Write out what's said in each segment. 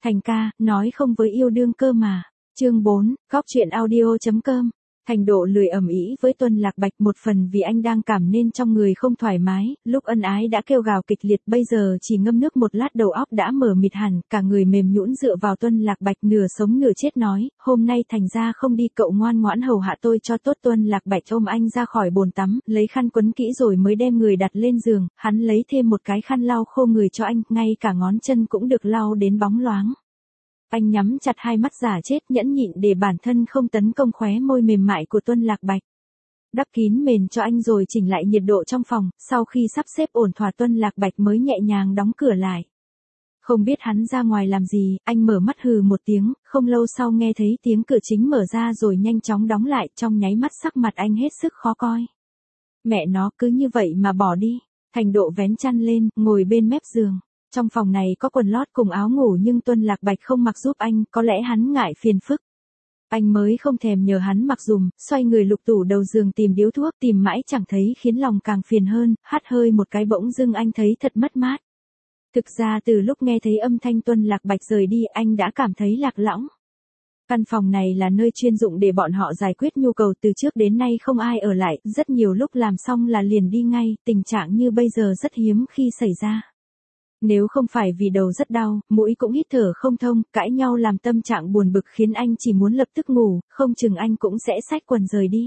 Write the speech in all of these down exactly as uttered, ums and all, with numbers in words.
Thành ca, nói không với yêu đương cơ mà. Chương bốn, góc truyện audio chấm com. Thành Độ lười ầm ĩ với Tuân Lạc Bạch, một phần vì anh đang cảm nên trong người không thoải mái, lúc ân ái đã kêu gào kịch liệt, bây giờ chỉ ngâm nước một lát đầu óc đã mờ mịt hẳn, cả người mềm nhũn dựa vào Tuân Lạc Bạch nửa sống nửa chết nói, hôm nay Thành ra không đi, cậu ngoan ngoãn hầu hạ tôi cho tốt. Tuân Lạc Bạch ôm anh ra khỏi bồn tắm, lấy khăn quấn kỹ rồi mới đem người đặt lên giường, hắn lấy thêm một cái khăn lau khô người cho anh, ngay cả ngón chân cũng được lau đến bóng loáng. Anh nhắm chặt hai mắt giả chết, nhẫn nhịn để bản thân không tấn công khóe môi mềm mại của Tuân Lạc Bạch. Đắp kín mền cho anh rồi chỉnh lại nhiệt độ trong phòng, sau khi sắp xếp ổn thỏa Tuân Lạc Bạch mới nhẹ nhàng đóng cửa lại. Không biết hắn ra ngoài làm gì, anh mở mắt hừ một tiếng, không lâu sau nghe thấy tiếng cửa chính mở ra rồi nhanh chóng đóng lại, trong nháy mắt sắc mặt anh hết sức khó coi. Mẹ nó, cứ như vậy mà bỏ đi. Thành Độ vén chăn lên, ngồi bên mép giường. Trong phòng này có quần lót cùng áo ngủ nhưng Tuân Lạc Bạch không mặc giúp anh, có lẽ hắn ngại phiền phức. Anh mới không thèm nhờ hắn mặc dùm, xoay người lục tủ đầu giường tìm điếu thuốc, tìm mãi chẳng thấy khiến lòng càng phiền hơn, hắt hơi một cái bỗng dưng anh thấy thật mất mát. Thực ra từ lúc nghe thấy âm thanh Tuân Lạc Bạch rời đi anh đã cảm thấy lạc lõng. Căn phòng này là nơi chuyên dụng để bọn họ giải quyết nhu cầu, từ trước đến nay không ai ở lại, rất nhiều lúc làm xong là liền đi ngay, tình trạng như bây giờ rất hiếm khi xảy ra. Nếu không phải vì đầu rất đau, mũi cũng hít thở không thông, cãi nhau làm tâm trạng buồn bực khiến anh chỉ muốn lập tức ngủ, không chừng anh cũng sẽ xách quần rời đi.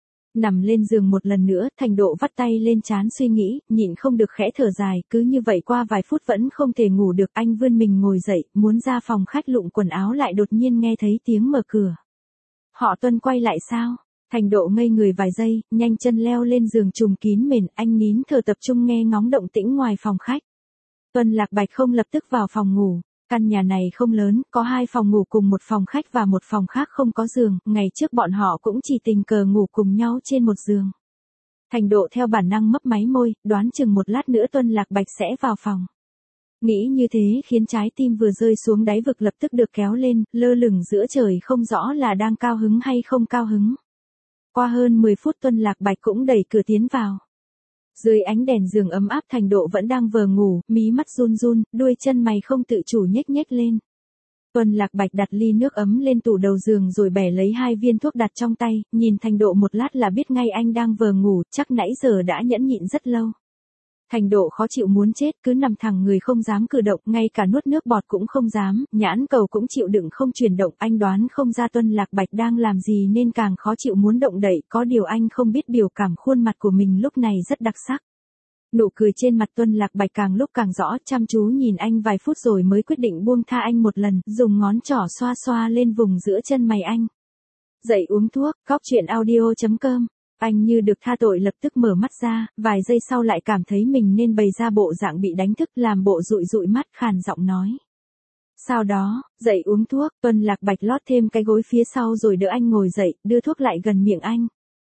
Nằm lên giường một lần nữa, Thành Độ vắt tay lên trán suy nghĩ, nhịn không được khẽ thở dài, cứ như vậy qua vài phút vẫn không thể ngủ được, anh vươn mình ngồi dậy, muốn ra phòng khách lụng quần áo lại đột nhiên nghe thấy tiếng mở cửa. Họ Tuân quay lại sao? Thành Độ ngây người vài giây, nhanh chân leo lên giường trùm kín mền, anh nín thở tập trung nghe ngóng động tĩnh ngoài phòng khách. Tuân Lạc Bạch không lập tức vào phòng ngủ. Căn nhà này không lớn, có hai phòng ngủ cùng một phòng khách và một phòng khác không có giường, ngày trước bọn họ cũng chỉ tình cờ ngủ cùng nhau trên một giường. Thành Độ theo bản năng mấp máy môi, đoán chừng một lát nữa Tuân Lạc Bạch sẽ vào phòng. Nghĩ như thế khiến trái tim vừa rơi xuống đáy vực lập tức được kéo lên, lơ lửng giữa trời không rõ là đang cao hứng hay không cao hứng. Qua hơn mười phút Tuân Lạc Bạch cũng đẩy cửa tiến vào. Dưới ánh đèn giường ấm áp Thành Độ vẫn đang vờ ngủ, mí mắt run run, đuôi chân mày không tự chủ nhếch nhếch lên. Tuân Lạc Bạch đặt ly nước ấm lên tủ đầu giường rồi bẻ lấy hai viên thuốc đặt trong tay, nhìn Thành Độ một lát là biết ngay anh đang vờ ngủ, chắc nãy giờ đã nhẫn nhịn rất lâu. Thành Độ khó chịu muốn chết, cứ nằm thẳng người không dám cử động, ngay cả nuốt nước bọt cũng không dám, nhãn cầu cũng chịu đựng không chuyển động, anh đoán không ra Tuân Lạc Bạch đang làm gì nên càng khó chịu muốn động đậy, có điều anh không biết biểu cảm khuôn mặt của mình lúc này rất đặc sắc. Nụ cười trên mặt Tuân Lạc Bạch càng lúc càng rõ, chăm chú nhìn anh vài phút rồi mới quyết định buông tha anh một lần, dùng ngón trỏ xoa xoa lên vùng giữa chân mày anh. Dậy uống thuốc, góc truyện audio chấm com. Anh như được tha tội lập tức mở mắt ra, vài giây sau lại cảm thấy mình nên bày ra bộ dạng bị đánh thức, làm bộ dụi dụi mắt, khàn giọng nói. Sau đó, dậy uống thuốc, Tuân Lạc Bạch lót thêm cái gối phía sau rồi đỡ anh ngồi dậy, đưa thuốc lại gần miệng anh.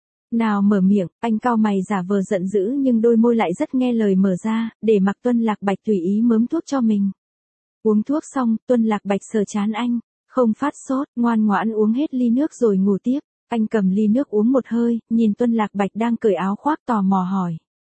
Nào mở miệng, anh cau mày giả vờ giận dữ nhưng đôi môi lại rất nghe lời mở ra, để mặc Tuân Lạc Bạch tùy ý mớm thuốc cho mình. Uống thuốc xong, Tuân Lạc Bạch sờ trán anh, không phát sốt, ngoan ngoãn uống hết ly nước rồi ngủ tiếp. Anh cầm ly nước uống một hơi, nhìn Tuân Lạc Bạch đang cởi áo khoác tò mò hỏi.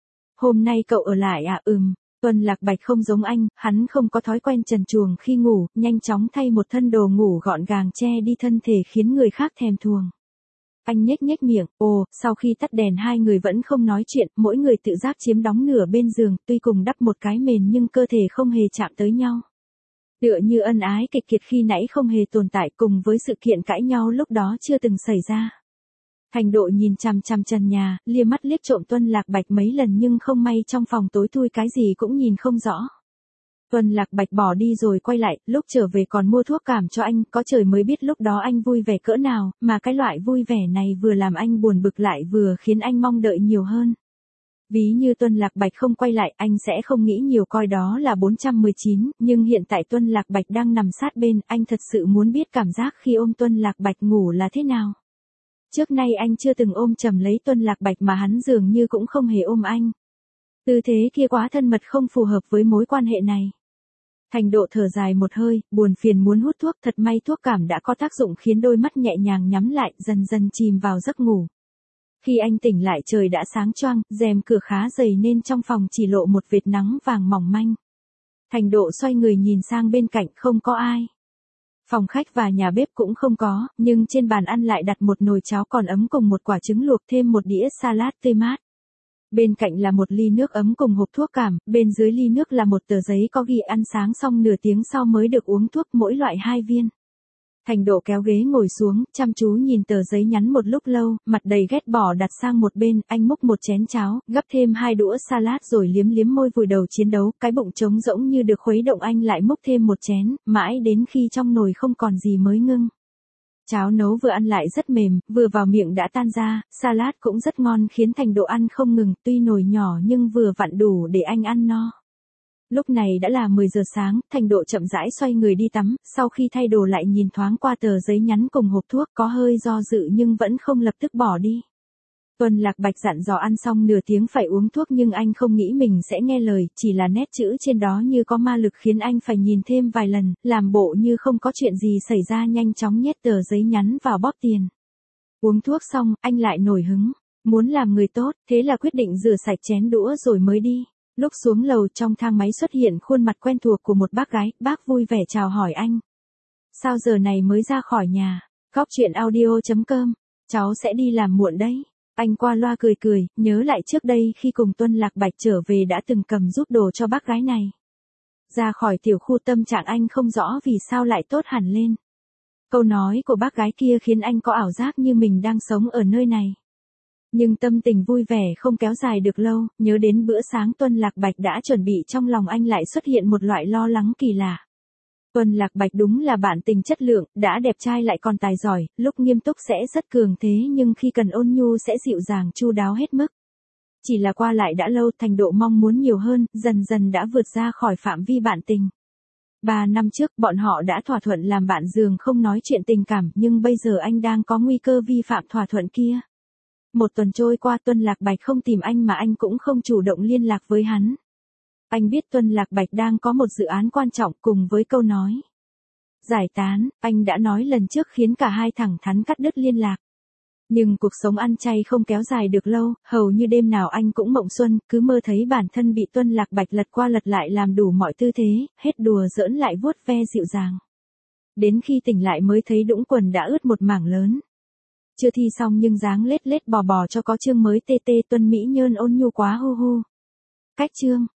Hôm nay cậu ở lại à? Ừm. Tuân Lạc Bạch không giống anh, hắn không có thói quen trần truồng khi ngủ, nhanh chóng thay một thân đồ ngủ gọn gàng che đi thân thể khiến người khác thèm thuồng. Anh nhếch nhếch miệng, ồ, sau khi tắt đèn hai người vẫn không nói chuyện, mỗi người tự giác chiếm đóng nửa bên giường, tuy cùng đắp một cái mền nhưng cơ thể không hề chạm tới nhau. Tựa như ân ái kịch kiệt khi nãy không hề tồn tại, cùng với sự kiện cãi nhau lúc đó chưa từng xảy ra. Thành Độ nhìn chằm chằm trần nhà, lia mắt liếc trộm Tuân Lạc Bạch mấy lần nhưng không may trong phòng tối thui cái gì cũng nhìn không rõ. Tuân Lạc Bạch bỏ đi rồi quay lại, lúc trở về còn mua thuốc cảm cho anh, có trời mới biết lúc đó anh vui vẻ cỡ nào, mà cái loại vui vẻ này vừa làm anh buồn bực lại vừa khiến anh mong đợi nhiều hơn. Ví như Tuân Lạc Bạch không quay lại, anh sẽ không nghĩ nhiều coi đó là bốn trăm mười chín, nhưng hiện tại Tuân Lạc Bạch đang nằm sát bên, anh thật sự muốn biết cảm giác khi ôm Tuân Lạc Bạch ngủ là thế nào. Trước nay anh chưa từng ôm chầm lấy Tuân Lạc Bạch mà hắn dường như cũng không hề ôm anh. Tư thế kia quá thân mật không phù hợp với mối quan hệ này. Thành Độ thở dài một hơi, buồn phiền muốn hút thuốc, thật may thuốc cảm đã có tác dụng khiến đôi mắt nhẹ nhàng nhắm lại, dần dần chìm vào giấc ngủ. Khi anh tỉnh lại trời đã sáng choang, rèm cửa khá dày nên trong phòng chỉ lộ một vệt nắng vàng mỏng manh. Thành Độ xoay người nhìn sang bên cạnh, không có ai. Phòng khách và nhà bếp cũng không có, nhưng trên bàn ăn lại đặt một nồi cháo còn ấm cùng một quả trứng luộc thêm một đĩa salad tươi mát. Bên cạnh là một ly nước ấm cùng hộp thuốc cảm, bên dưới ly nước là một tờ giấy có ghi ăn sáng xong nửa tiếng sau mới được uống thuốc, mỗi loại hai viên. Thành Độ kéo ghế ngồi xuống, chăm chú nhìn tờ giấy nhắn một lúc lâu, mặt đầy ghét bỏ đặt sang một bên, anh múc một chén cháo, gắp thêm hai đũa salad rồi liếm liếm môi vùi đầu chiến đấu, cái bụng trống rỗng như được khuấy động anh lại múc thêm một chén, mãi đến khi trong nồi không còn gì mới ngưng. Cháo nấu vừa ăn lại rất mềm, vừa vào miệng đã tan ra, salad cũng rất ngon khiến Thành Độ ăn không ngừng, tuy nồi nhỏ nhưng vừa vặn đủ để anh ăn no. Lúc này đã là mười giờ sáng, Thành Độ chậm rãi xoay người đi tắm, sau khi thay đồ lại nhìn thoáng qua tờ giấy nhắn cùng hộp thuốc, có hơi do dự nhưng vẫn không lập tức bỏ đi. Tuần Lạc Bạch dặn dò ăn xong nửa tiếng phải uống thuốc nhưng anh không nghĩ mình sẽ nghe lời, chỉ là nét chữ trên đó như có ma lực khiến anh phải nhìn thêm vài lần, làm bộ như không có chuyện gì xảy ra, nhanh chóng nhét tờ giấy nhắn vào bóp tiền. Uống thuốc xong, anh lại nổi hứng, muốn làm người tốt, thế là quyết định rửa sạch chén đũa rồi mới đi. Lúc xuống lầu trong thang máy xuất hiện khuôn mặt quen thuộc của một bác gái, bác vui vẻ chào hỏi anh. Sao giờ này mới ra khỏi nhà? Góc chuyện audio chấm com, cháu sẽ đi làm muộn đấy. Anh qua loa cười cười, nhớ lại trước đây khi cùng Tuân Lạc Bạch trở về đã từng cầm giúp đồ cho bác gái này. Ra khỏi tiểu khu tâm trạng anh không rõ vì sao lại tốt hẳn lên. Câu nói của bác gái kia khiến anh có ảo giác như mình đang sống ở nơi này. Nhưng tâm tình vui vẻ không kéo dài được lâu, nhớ đến bữa sáng Tuân Lạc Bạch đã chuẩn bị trong lòng anh lại xuất hiện một loại lo lắng kỳ lạ. Tuân Lạc Bạch đúng là bạn tình chất lượng, đã đẹp trai lại còn tài giỏi, lúc nghiêm túc sẽ rất cường thế nhưng khi cần ôn nhu sẽ dịu dàng chu đáo hết mức. Chỉ là qua lại đã lâu, Thành Độ mong muốn nhiều hơn, dần dần đã vượt ra khỏi phạm vi bạn tình. Ba năm trước, bọn họ đã thỏa thuận làm bạn giường không nói chuyện tình cảm, nhưng bây giờ anh đang có nguy cơ vi phạm thỏa thuận kia. Một tuần trôi qua Tuân Lạc Bạch không tìm anh mà anh cũng không chủ động liên lạc với hắn. Anh biết Tuân Lạc Bạch đang có một dự án quan trọng cùng với câu nói giải tán, anh đã nói lần trước khiến cả hai thẳng thắn cắt đứt liên lạc. Nhưng cuộc sống ăn chay không kéo dài được lâu, hầu như đêm nào anh cũng mộng xuân, cứ mơ thấy bản thân bị Tuân Lạc Bạch lật qua lật lại làm đủ mọi tư thế, hết đùa giỡn lại vuốt ve dịu dàng. Đến khi tỉnh lại mới thấy đũng quần đã ướt một mảng lớn. Chưa thi xong nhưng dáng lết lết bò bò cho có chương mới tê tê Tuân Mỹ Nhơn ôn nhu quá hu hu. Cách chương.